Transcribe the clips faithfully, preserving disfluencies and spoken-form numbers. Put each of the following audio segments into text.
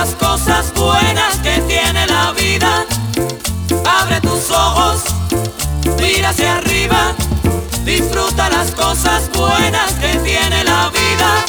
las cosas buenas que tiene la vida. Abre tus ojos, mira hacia arriba, disfruta las cosas buenas que tiene la vida.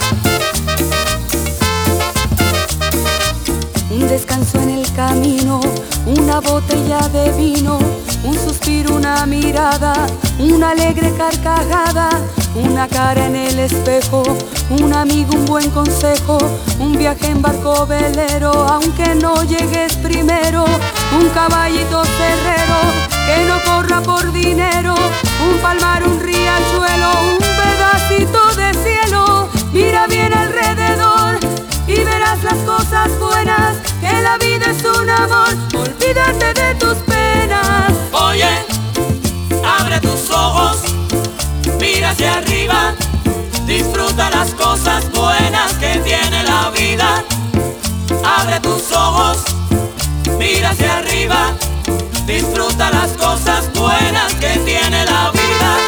Un descanso en el camino, una botella de vino, un suspiro, una mirada, una alegre carcajada, una cara en el espejo, un amigo, un buen consejo, un viaje en barco velero, aunque no llegues primero, un caballito cerrero que no corra por dinero, un palmar, un riachuelo, un pedacito de cielo. Mira bien alrededor y verás las cosas buenas, que la vida es un amor, olvídate de tus penas. Oye, abre tus ojos, mira hacia arriba, disfruta las cosas buenas que tiene la vida. Abre tus ojos, mira hacia arriba, disfruta las cosas buenas que tiene la vida.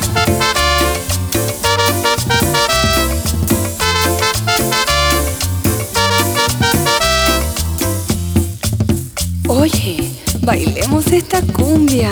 Oye, bailemos esta cumbia.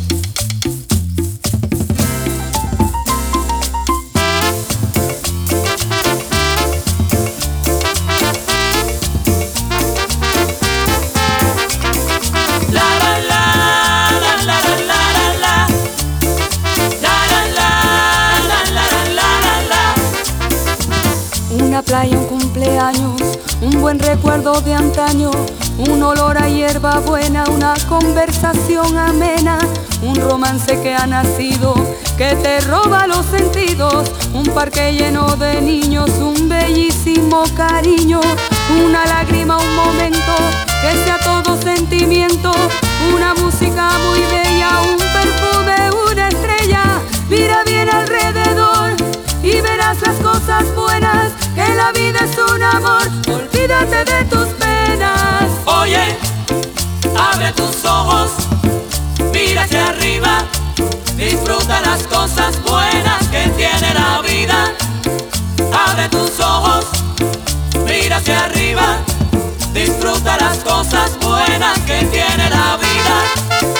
Una playa, un cumpleaños, un buen recuerdo de antaño, un olor a hierba buena, una conversación amena, un romance que ha nacido, que te roba los sentidos, un parque lleno de niños, un bellísimo cariño, una lágrima, un momento, que sea todo sentimiento, una música muy bella, un perfume, una estrella. Mira bien alrededor y verás las cosas buenas, que la vida es un amor, olvídate de tus penas. Oye, abre tus ojos, mira hacia arriba, disfruta las cosas buenas que tiene la vida. Abre tus ojos, mira hacia arriba, disfruta las cosas buenas que tiene la vida.